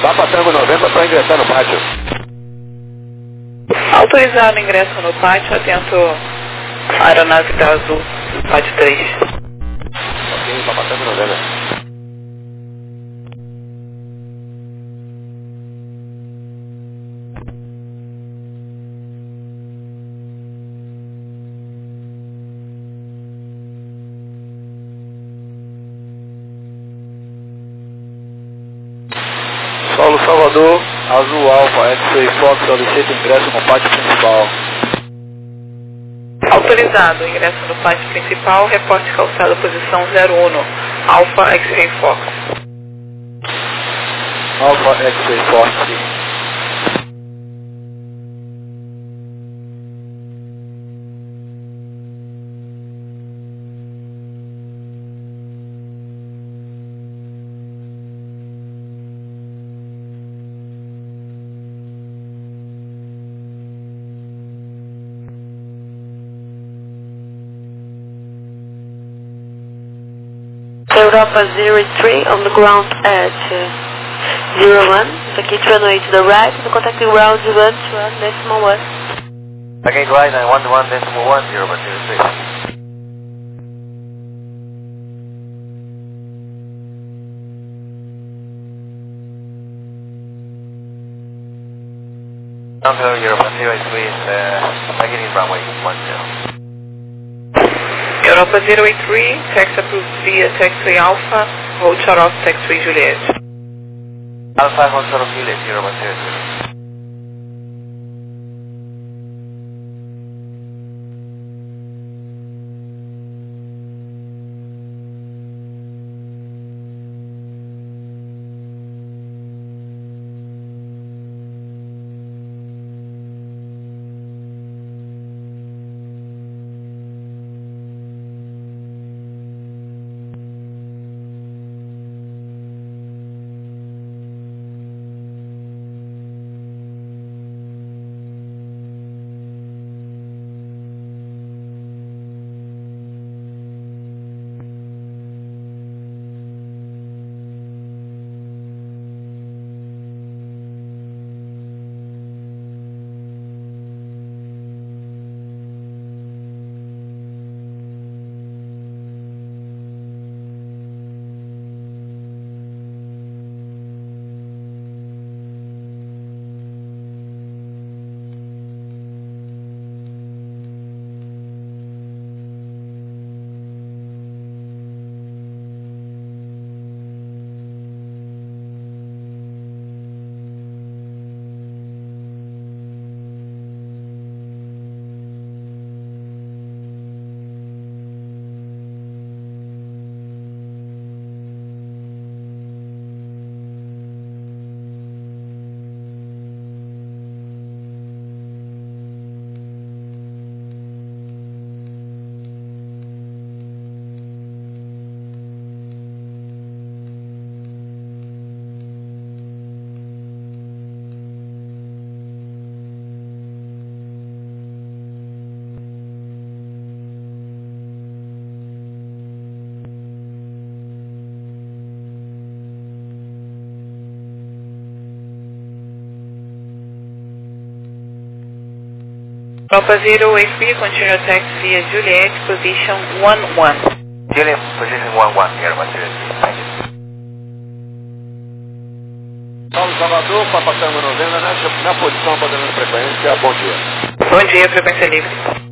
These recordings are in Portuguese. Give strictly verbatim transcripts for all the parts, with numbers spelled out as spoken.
Papa Tango noventa para ingressar no pátio. Autorizado ingresso no pátio, atento à aeronave da Azul, pátio três. Ok, Papa Tango noventa. Solo Salvador, Azul Alfa, X-Ray Fox, solicita ingresso no pátio principal. Autorizado, ingresso no pátio principal, reporte calçada posição zero um, Alfa X-Ray Fox. Alfa X-Ray Fox. Europa zero three on the ground at uh, zero one, Paquete runway to the right, the contacting ground one to one decimal one. Paquete right nine one one decimal one, Europa zero three. Counter Europa zero three, uh, Paquete runway one zero. Europa zero eight three, taxi approved via taxiway Alpha, hold shut off taxiway Juliet. Alpha hold shut off Juliet, Europa zero zero. Europa zero eight three, continue taxi via Juliet, position one one. Juliet, position one one, Europa zero three. Thank you. Solo Salvador, Papa Tango noventa, na, na posição, padrão de frequência, bom dia. Bom dia, frequência livre.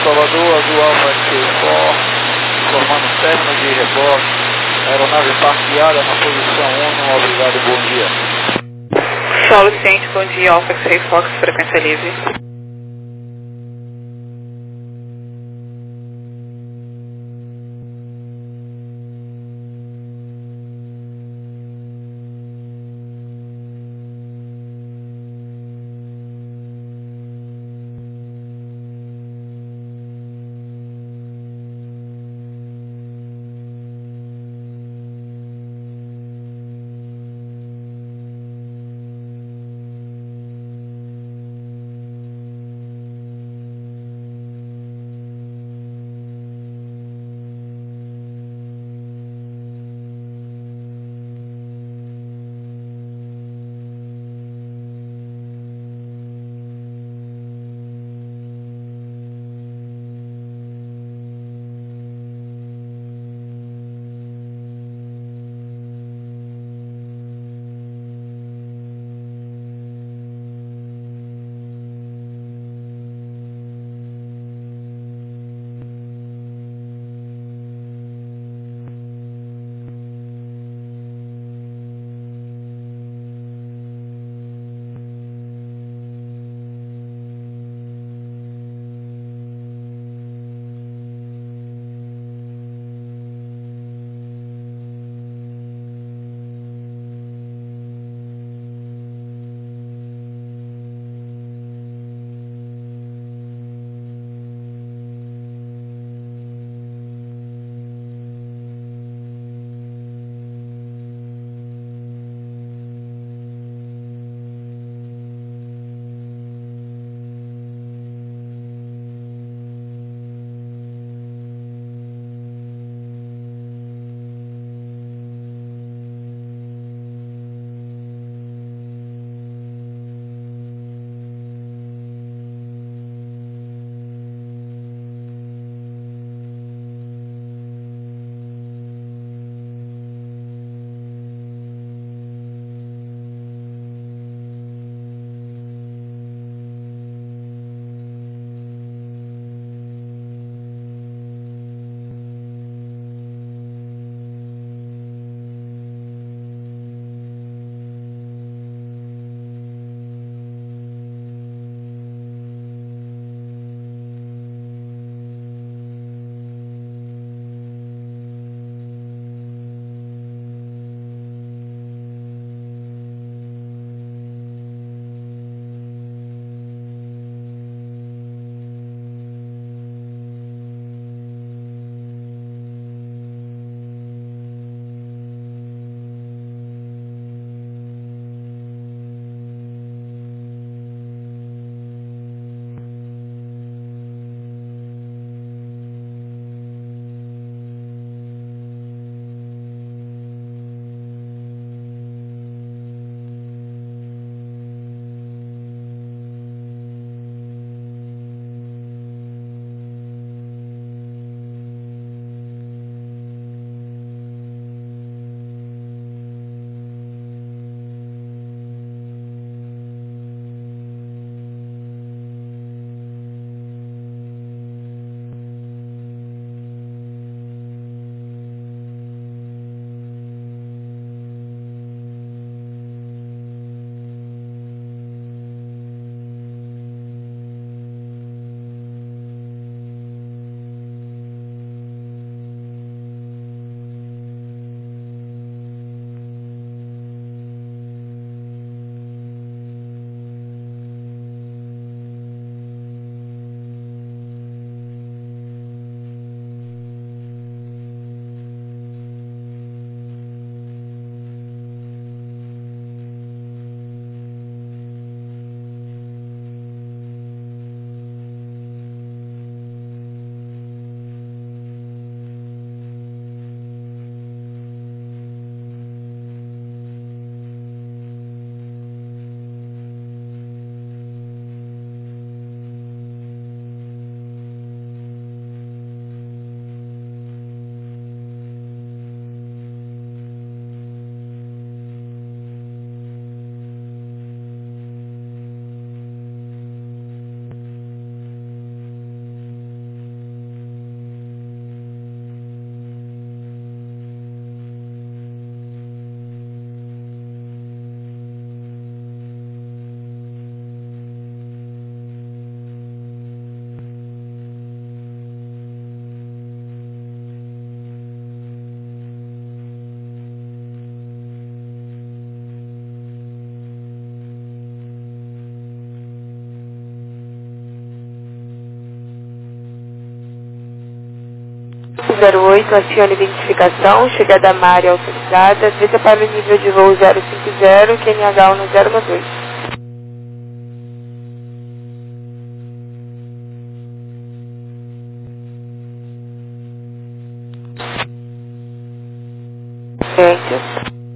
Salvador, Azul Alfa S Q quatro, informando término de reporte, aeronave parqueada na posição um, obrigado, bom dia. Solo ciente, bom dia, Alfa X-Ray Fox, frequência livre. zero oito, acione identificação, chegada à área autorizada, desça para o nível de voo zero cinco zero, Q N H um zero um dois. Thank you.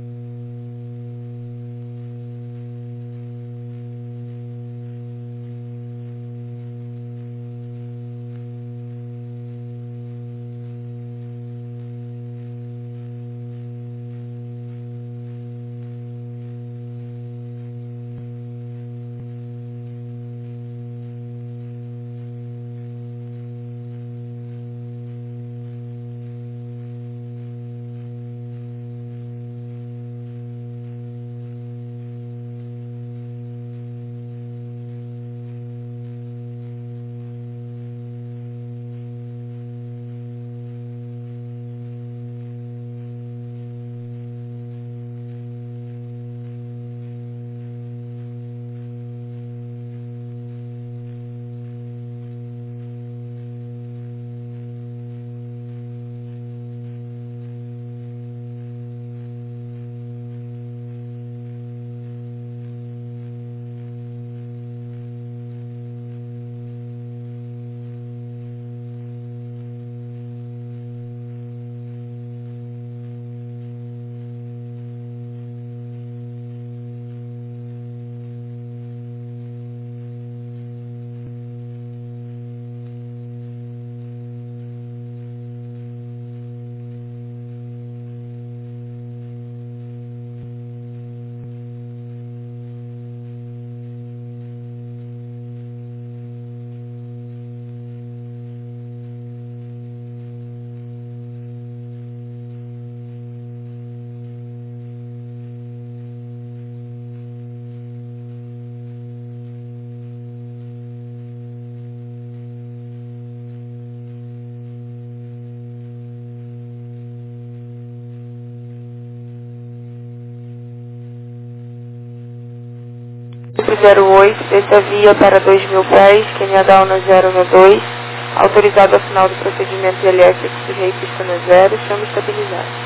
zero oito, desça via para dois mil pés, Q N H um zero um dois, autorizado ao final do procedimento elétrico de rei pista no zero, chama estabilizado.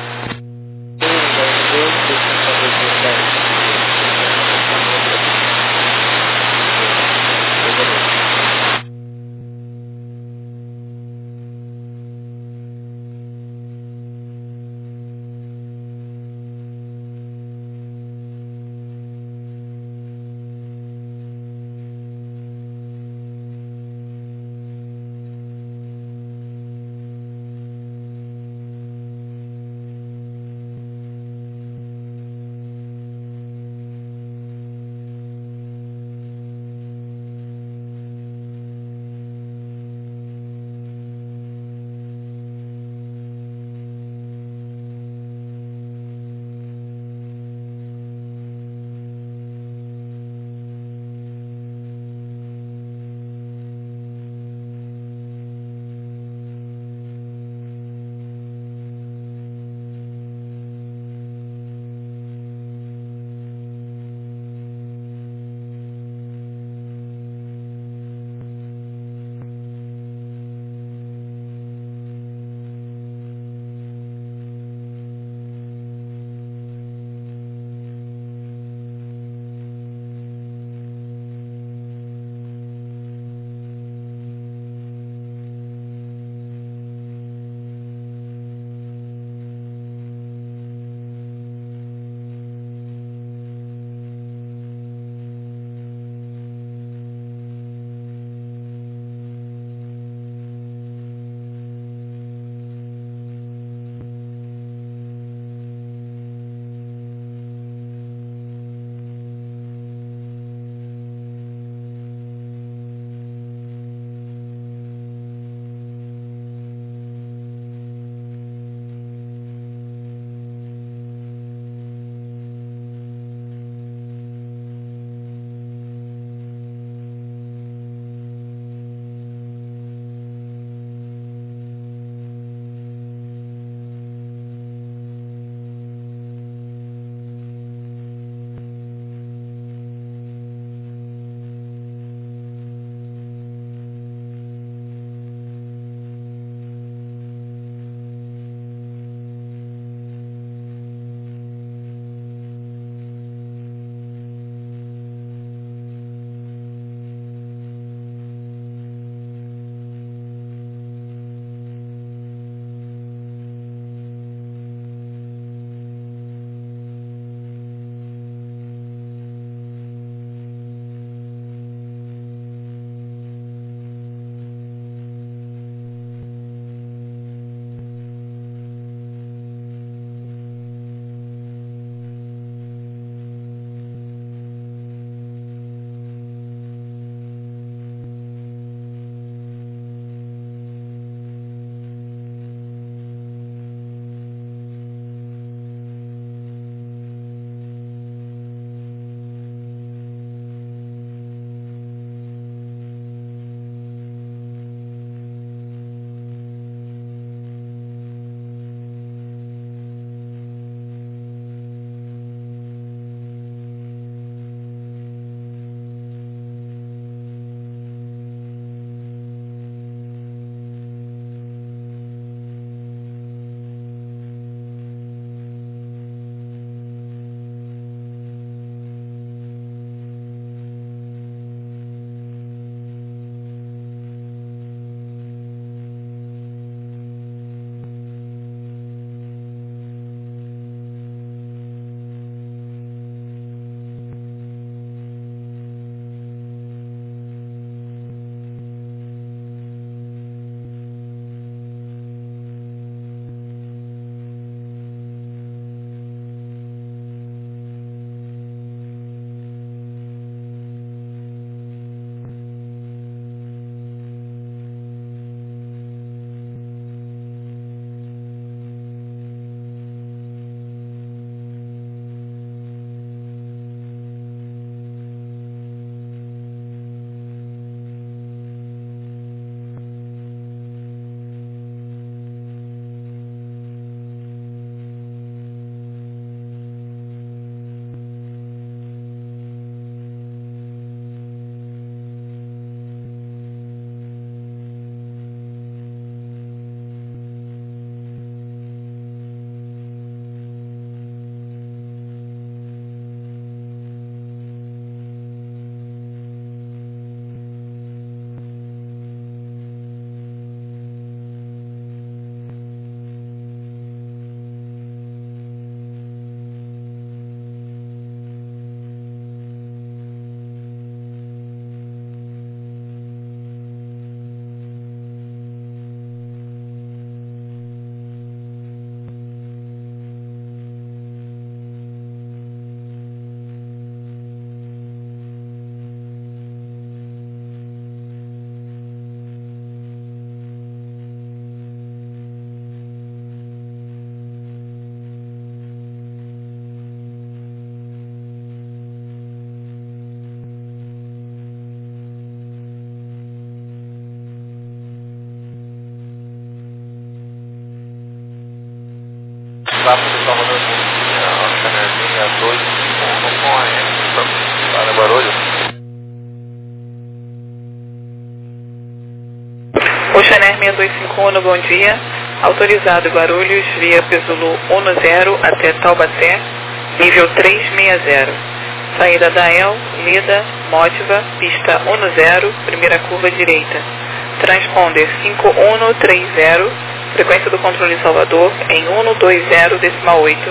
seis dois cinco um, bom dia. Autorizado Guarulhos via Pesulu um zero até Taubaté, nível trezentos e sessenta. Saída da El, Lida, Módiva, pista um zero, primeira curva direita. Transponder cinco um três zero, frequência do controle Salvador em cento e vinte, decimal oito.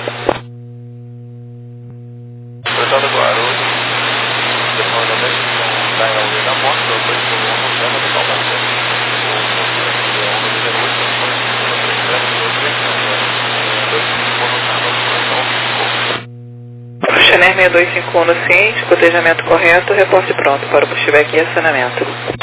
Autorizado Guarulhos, depois da descrição da El Lida, Módiva, Pesulu um zero até Taubaté. Chanel seis dois cinco um no ciente, cotejamento correto, reporte pronto para o pushback e acionamento.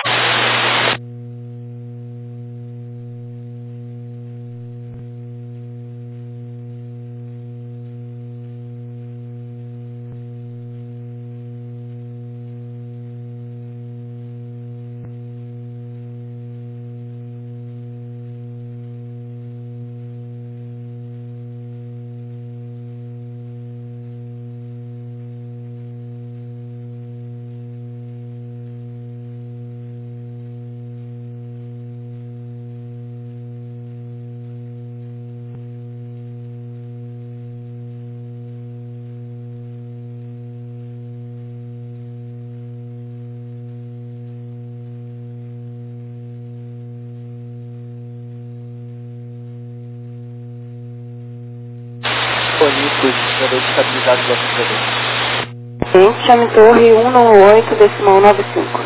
Olímpicos, indicador estabilizado do acelerador. Sim, chame torre cento e oito, decimal noventa e cinco.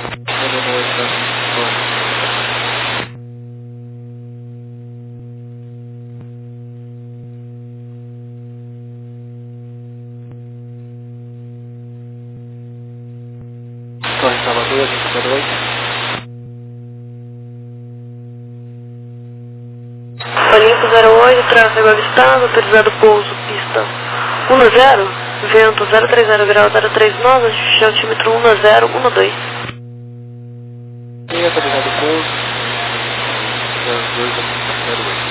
Torre Salvador, indicador oito. Olimpo zero oito, tráfego avistado, autorizado pouso, pista um zero, vento zero três zero, grau zero três nove, altímetro um zero um dois. E autorizado pouso, zero dois zero oito.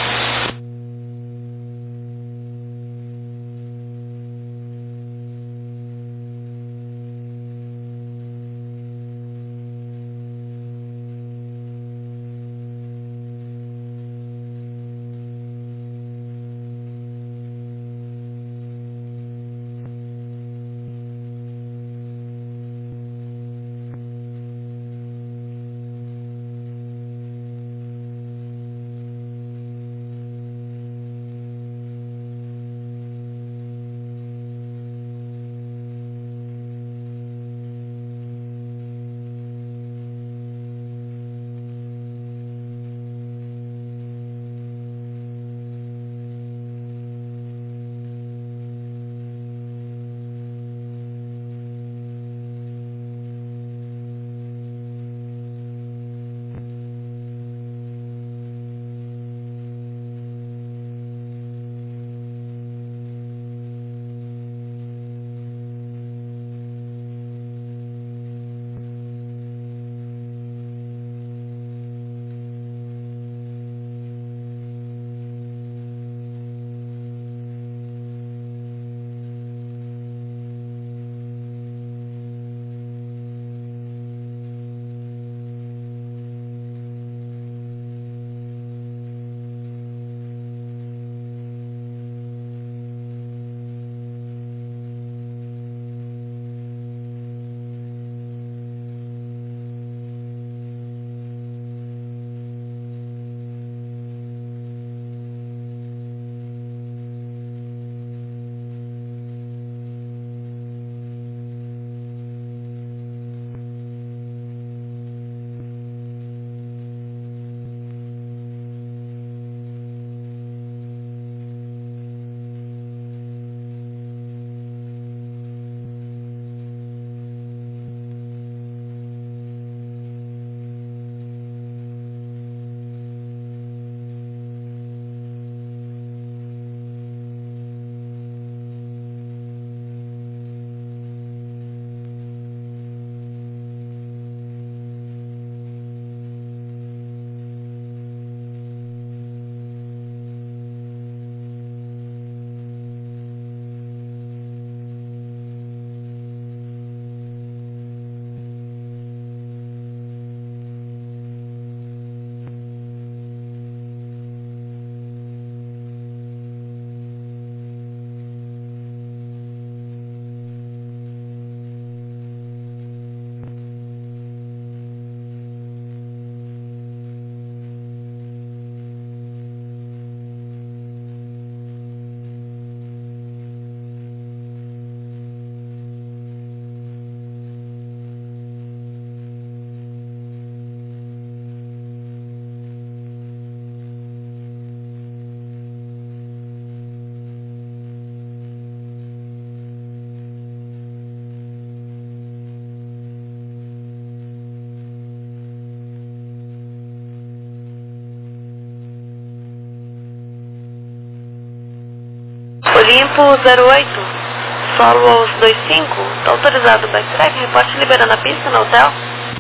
Tempo zero oito, solo aos dois cinco, está autorizado o backtrack, reporte liberando a pista no hotel.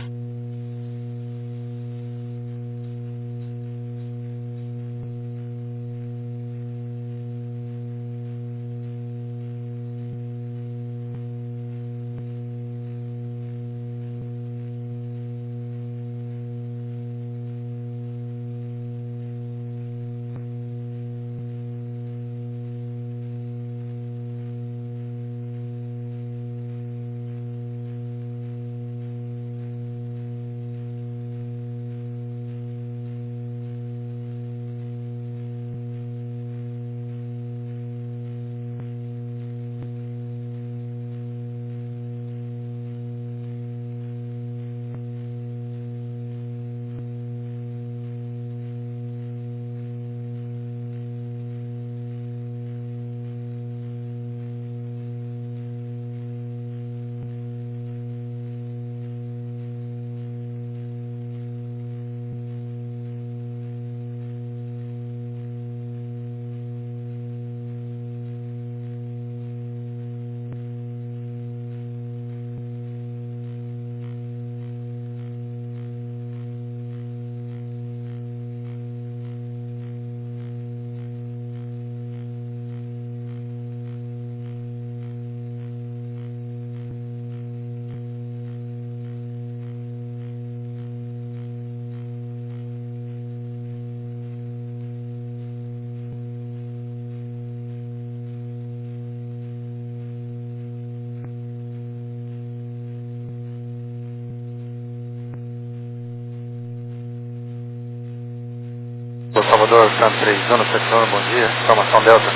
Salvador, Santos três, zona sete nove, bom dia, informação Delta.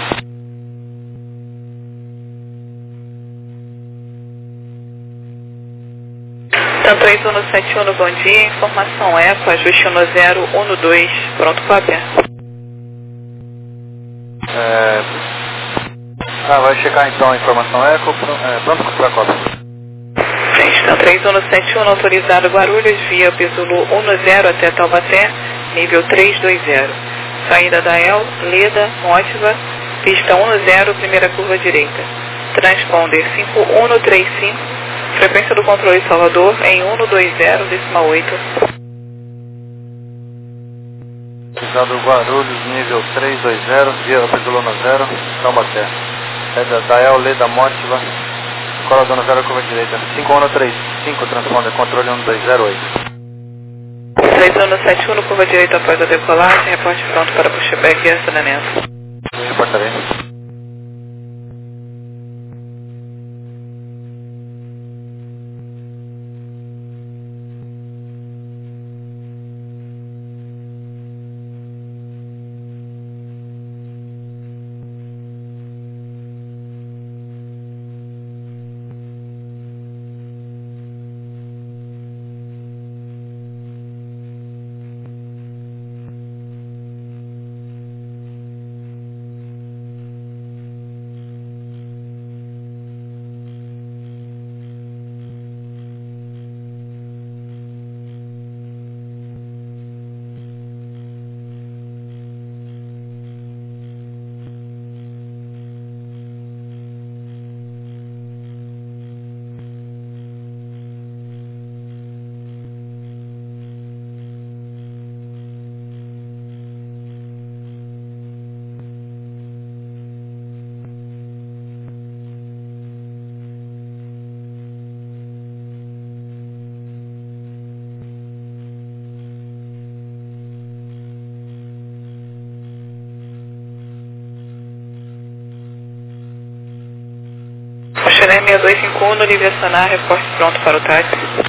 Santos três um sete um, bom dia, informação Eco, ajuste um zero um dois, pronto para aberto. É... Ah, vai checar então a informação Eco, é, pronto para a cópia. Santos três um sete um, autorizado Guarulhos, via Pesulu um zero até Taubaté, nível três dois zero. Saída da El, Leda, Mótiva, pista um zero, primeira curva direita. Transponder cinco um três cinco, frequência do controle Salvador em um dois zero, décima oito. Pisado Guarulhos, nível três dois zero, via Pesulu um zero, Taubaté. Saída da El, Leda, Mótiva, cola do um zero, curva direita. cinco um três cinco, transponder, controle um dois zero oito. três um sete um, curva direita após a decolagem, reporte pronto para pushback e acionamento. Reportarei. Xerém seis dois cinco um, no livre acionar, reporte pronto para o táxi.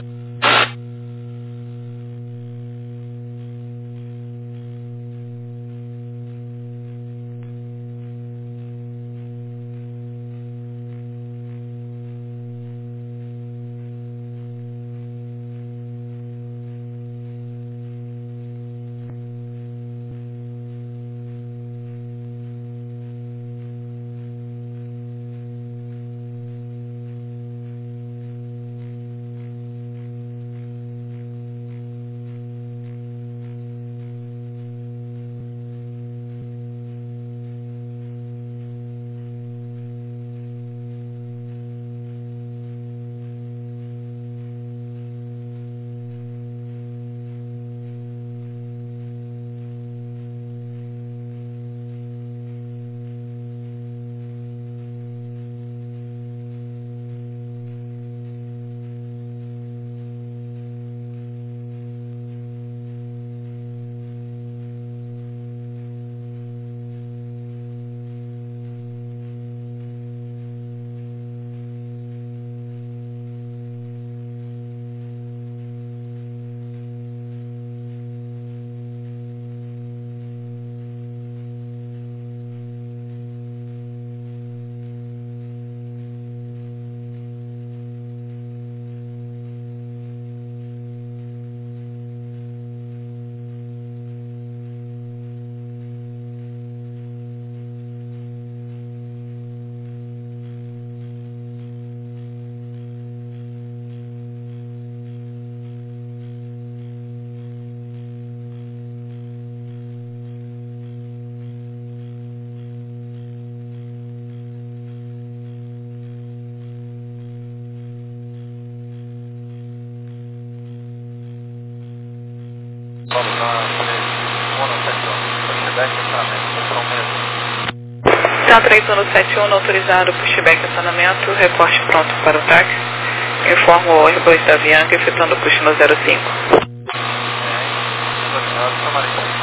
Vamos lá, três um no sete um, pushback estacionamento, control mesmo. Tá três um no sete um, autorizado pushback estacionamento, reporte pronto para o táxi. Informo o Airbus da Avianca, efetuando push no zero cinco. Dominado, Samaritano.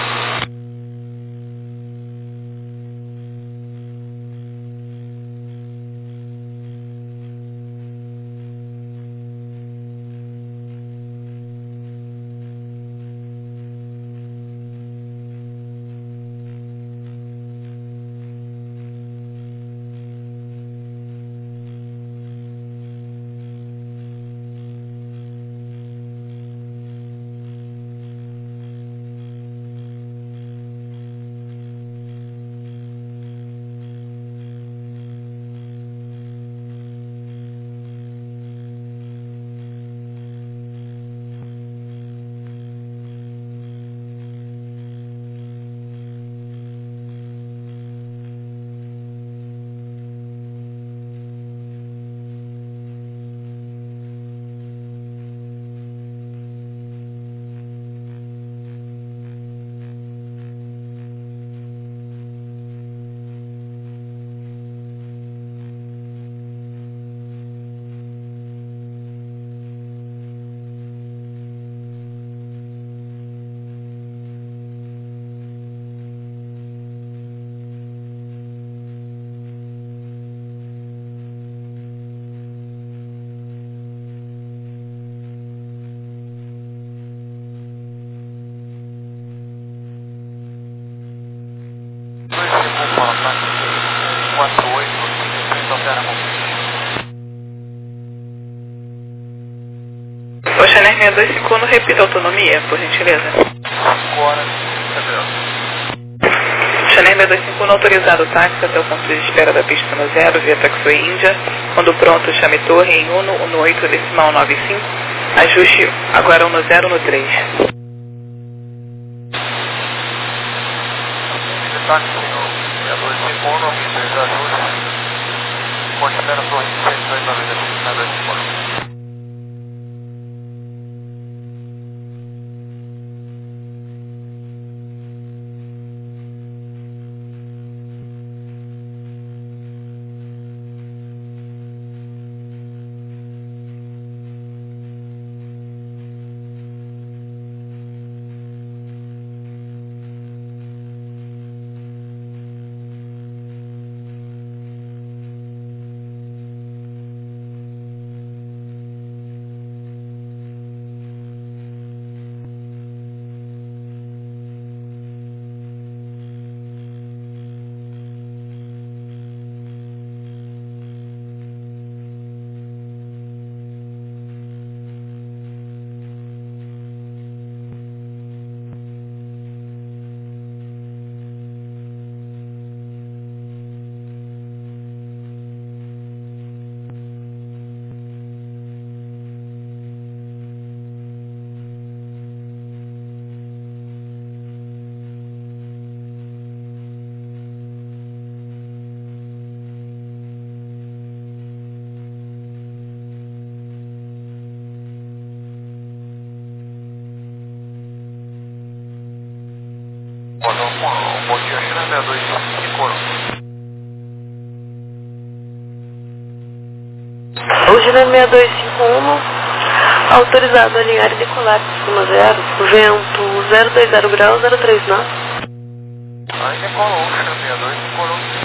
quatro oito, altera O Channel seis dois cinco um, repita a autonomia, por gentileza. cinco horas, Channel seis dois cinco um, autorizado o táxi até o ponto de espera da pista no zero, via Taxiway Índia. Quando pronto, chame torre em um no oito decimal nove cinco. Ajuste agora um no zero no três. táxi no seis dois cinco um, nove três, ajuste. Considera a torre de seis dois nove dois cinco um. Bom dia, China seis dois cinco um. O China seis dois cinco um, autorizado a alinhar e decolar de cima zero, vento zero dois zero graus, zero três knots. Aí decolou, China seis dois cinco um.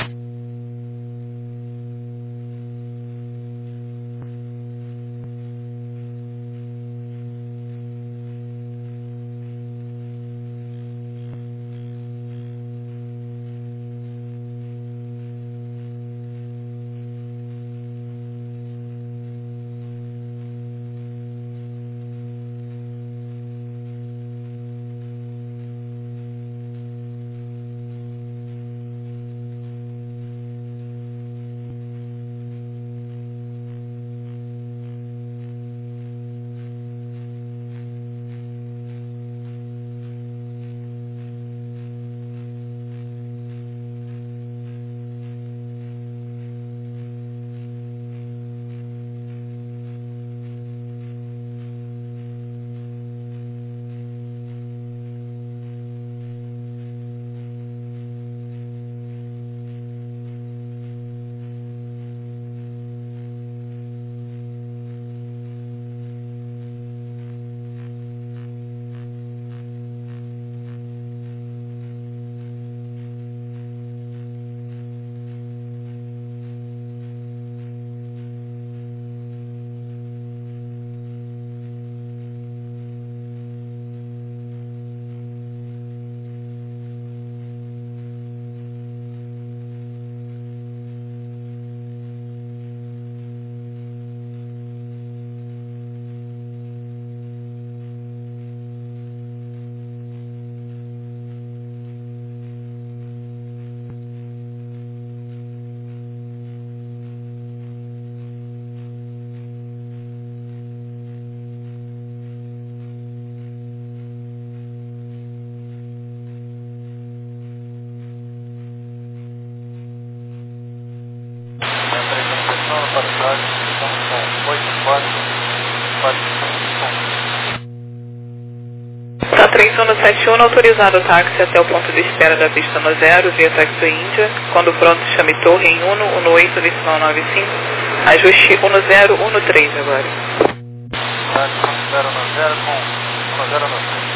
Tá três um sete um, autorizado o táxi até o ponto de espera da pista no zero, via táxi Índia. Quando pronto, chame torre em um um oito decimal nove cinco. Ajuste um zero um três agora. zero no zero com um zero no três.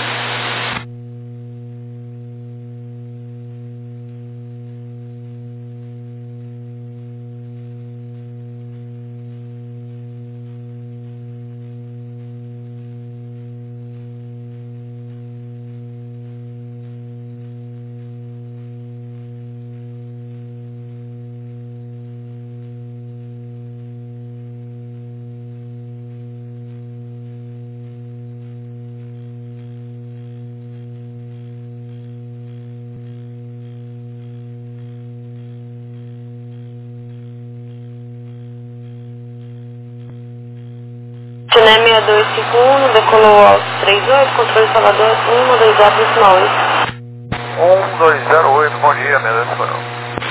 Chennai seis dois cinco um, decolou alto três oito, controle Salvador um dois zero decimal oito. um dois zero oito, bom dia, meu Deus do céu.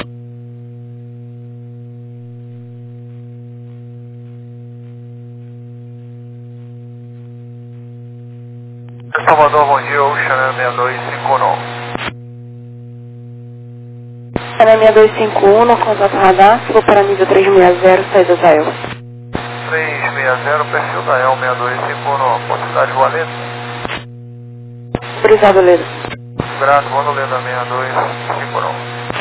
Salvador, bom dia, Ocean seis dois cinco nove. Chennai seis dois cinco um, no contato radar, vou para nível três seis zero, saída da E L. três seis zero, perfil da E L seis dois cinco nove, quantidade Valeta. Autorizado, Leda. Grato, vou no Leda seis dois cinco nove.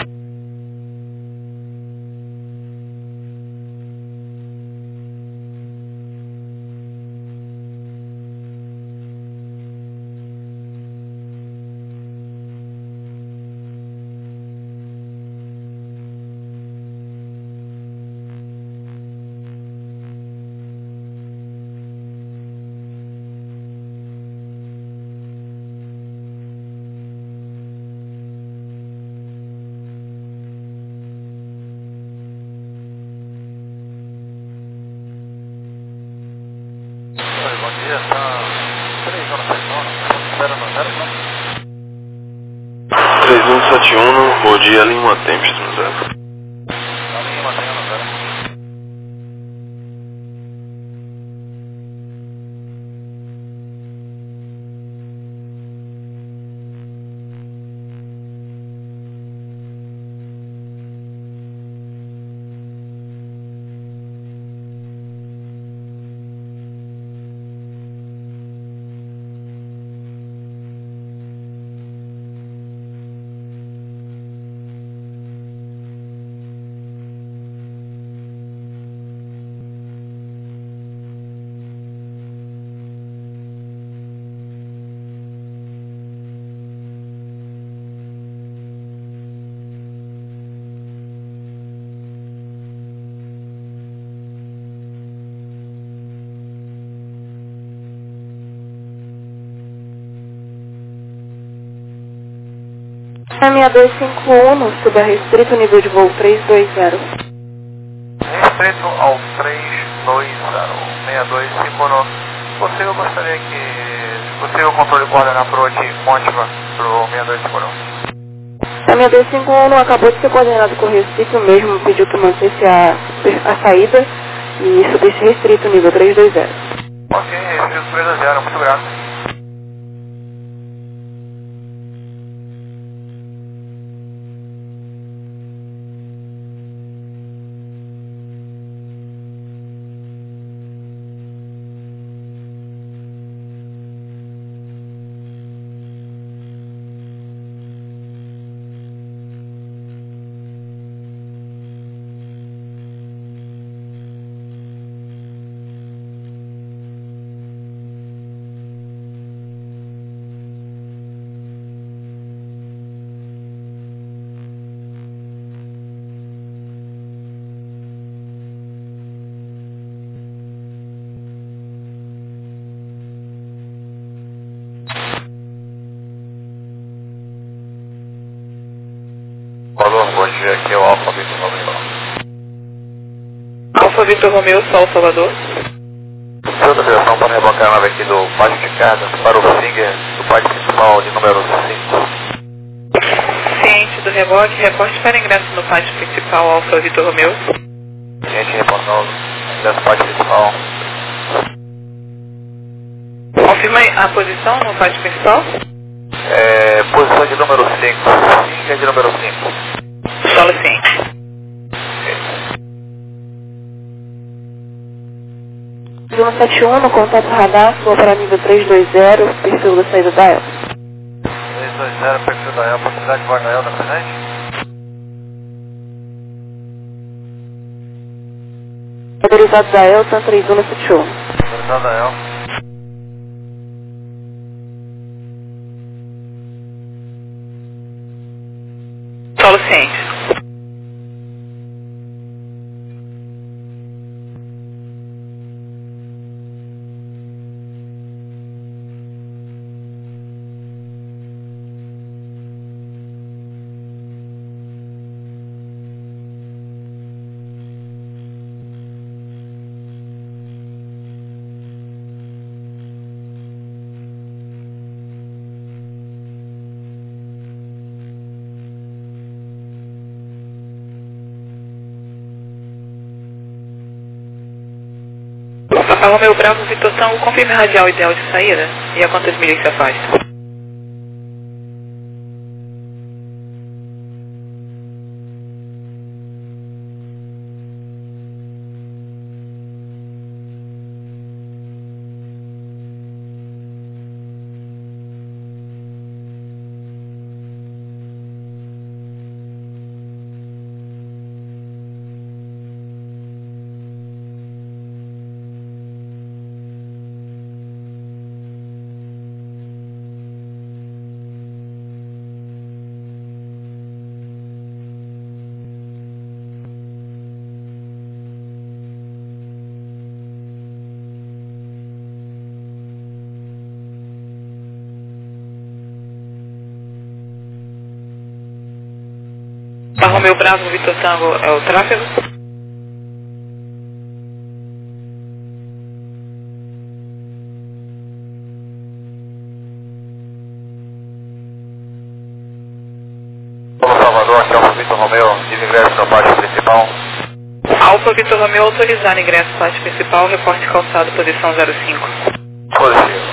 Bom dia, tá três horas seis horas, zero no zero não? três um sete um, bom dia, Lima Tempest no zero. Tá Lima, tem no zero. seis dois cinco um, suba restrito, nível de voo três dois zero. Restrito ao três dois zero, seis dois cinco nove. Se possível, eu gostaria que, se possível, o controle coordenar para o Motiva, para o seis dois cinco nove. seis dois cinco um acabou de ser coordenado com o Recife, mesmo pediu que mantesse a, a saída e subisse restrito, nível três dois zero. Ok, restrito três dois zero, muito grato. Alô, bom dia, aqui é o Alfa Vitor Romeu. Alfa Vitor Romeu, Sol Salvador. Seu autorização para rebocar a nave aqui do pátio de cargas para o finger do pátio principal de número cinco. Ciente do reboque, reporte para ingresso no pátio principal, Alfa Vitor Romeu. Ciente reportando ingresso do pátio principal. a posição no pátio principal? É, posição de número cinco. Sim, é de número cinco. Solo ciente. um sete um, no contato radar, vou para nível três dois zero, perfil da saída da El. três dois zero, perfil da El, possibilidade de Varnael na presente? Autorizado da El, Tan três um no sete um. Autorizado da El. Solo ciente. Papa Romeu Bravo Vitor Tango, confirme a radial ideal de saída e a quantas milhas se afasta? Papa Romeu Bravo Vitor Tango é o tráfego? Salvador, aqui é o Vitor Romeu, ingresso no pátio principal. Alfa Vitor Romeu autorizar ingresso pátio principal, reporte calçado, posição zero cinco. Positivo.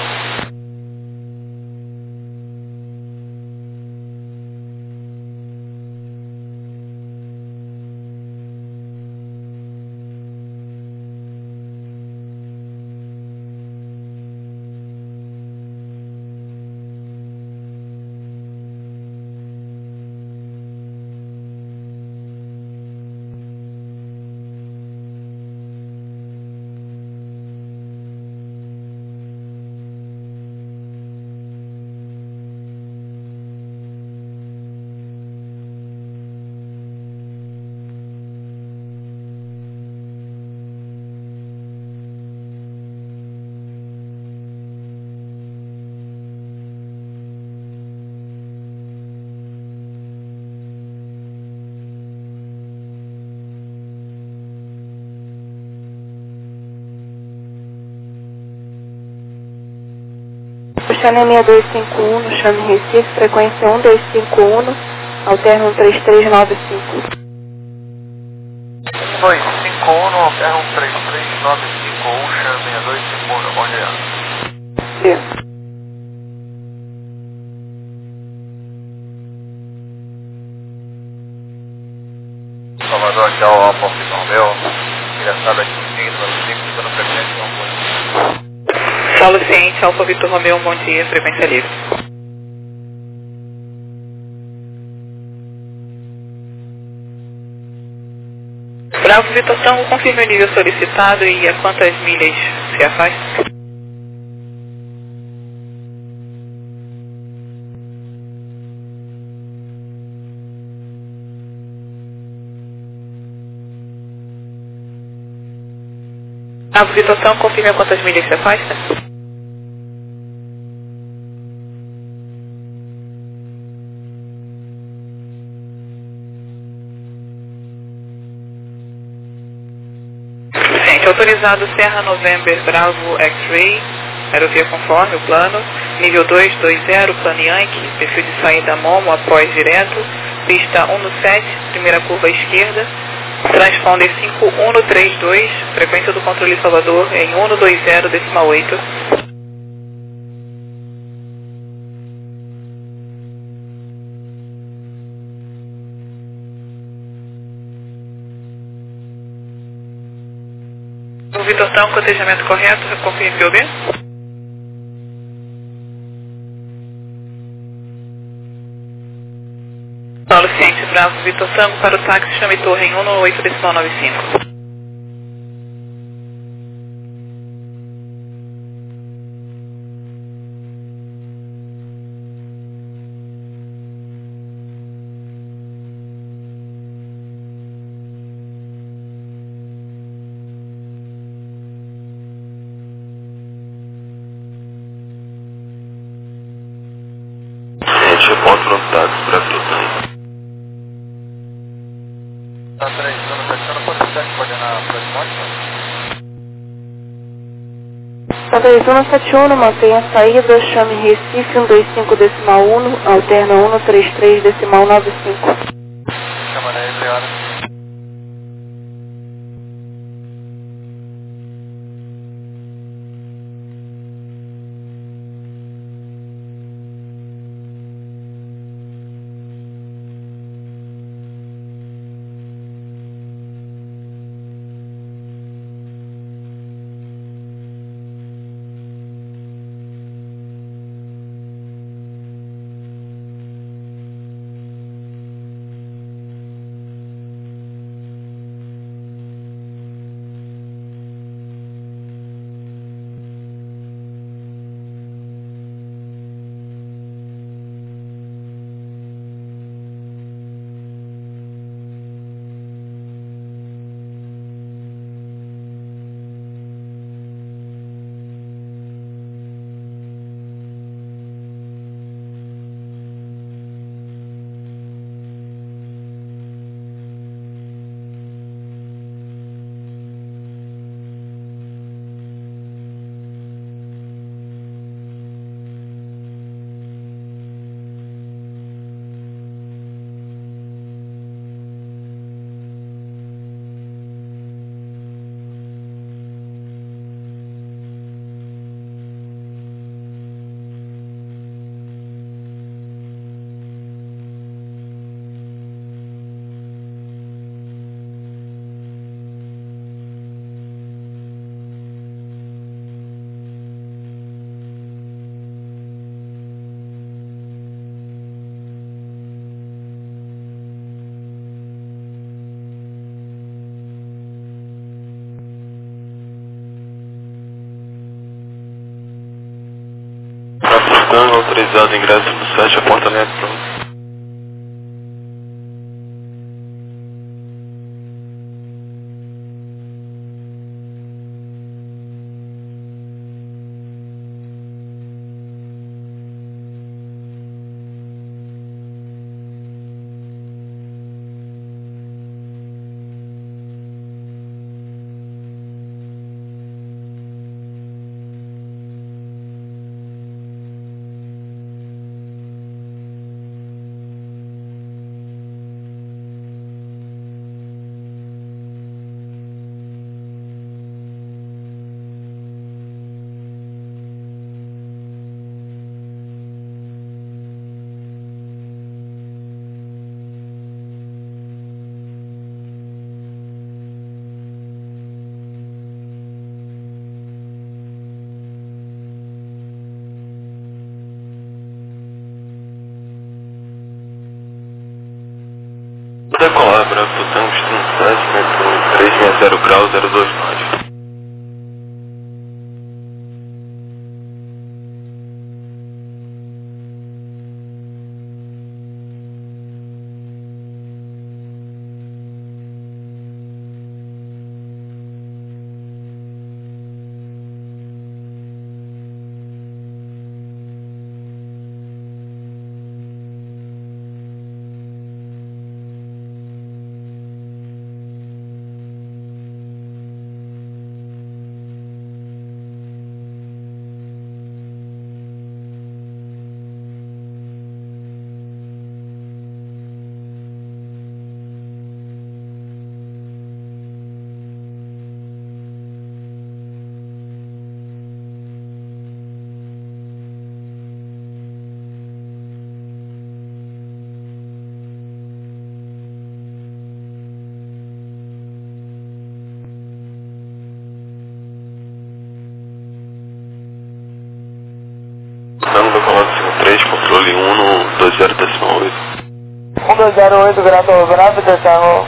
Channel seis dois cinco um, no chame Recife, frequência um dois cinco um, alterna um três três nove cinco. um dois cinco um, alterna um três três nove cinco um, chame seis dois cinco um, bom dia. Sim. Salvador, aqui é o Alfa Vitor Romeu, engraçado aqui no cinco, no cinco, dando frequência, não foi. Solo ciente, Alfa Vitor Romeu, bom dia, frequência livre. Bravo Vitor Tango, confirme o nível solicitado e a quantas milhas se afasta? Bravo Vitor Tango, confirme a quantas milhas se afasta? Autorizado Serra November Bravo X-Ray, aerovia conforme o plano, nível dois dois zero, plano Yankee, perfil de saída Momo, após direto, pista um no sete, primeira curva à esquerda, transponder cinco um no três dois, frequência do controle Salvador em um no dois zero, décima oito. Vitor Tango, cotejamento correto, confirme P O B. Paulo Ciente Bravo, Vitor Tango para o táxi, chame torre em um no oito decimal nove cinco. Ponto no táxi para Vitor. Tá três, zona sete, não pode ficar coordenar para de Mótica? Tá três, zona sete um, mantenha a saída, chame Recife um dois cinco decimal um, alterna um três três decimal nove cinco. Chama na Eliana. Autorizado ingresso no site, apontamento pronto. Decolar, Bravo Tungsten sete, metrô três seis zero grau zero dois nove. Charlie um no dois zero decimal oito. um dois zero oito, Grado Bravo, Tango.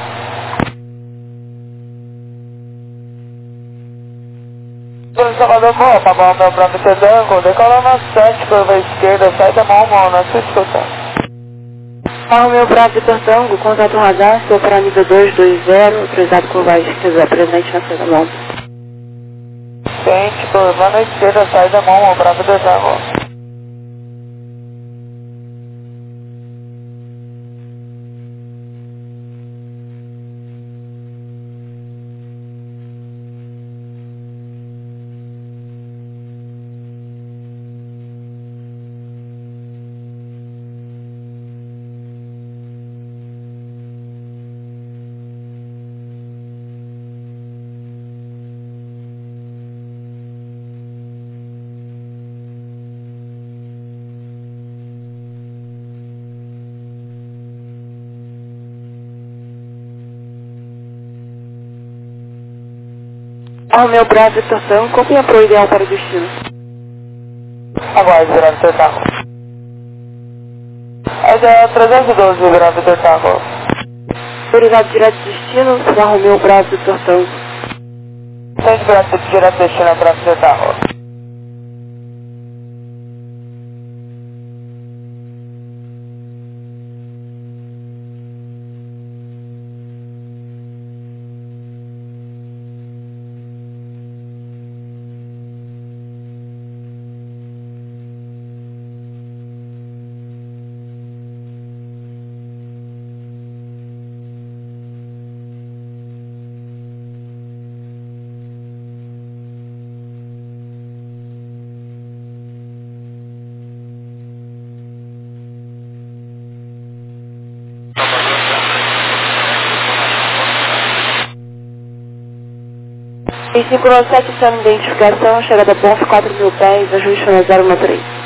Salvador, boa, tá bom, meu Bravo, Tango. Decola na sete, curva esquerda, sai da mão, mão, na sua escuta. Carro meu Bravo Tango, contato radar, estou para nível dois dois zero, autorizado curva esquerda, presente na sua mão. Sente, curva na esquerda, sai da mão, mão, Bravo, Tango. Carro meu Bravo estação, copia pro ideal para o destino. Aguarde, Bravo Tango. Essa é a trezentos e doze, Bravo Tango. Autorizado direto de destino, carro meu Bravo estação. Sente, Bravo, direto de destino, Bravo Tango. E cinco nove sete, exame de identificação, chegada a ponto quatro mil pés, ajuste na zero um três.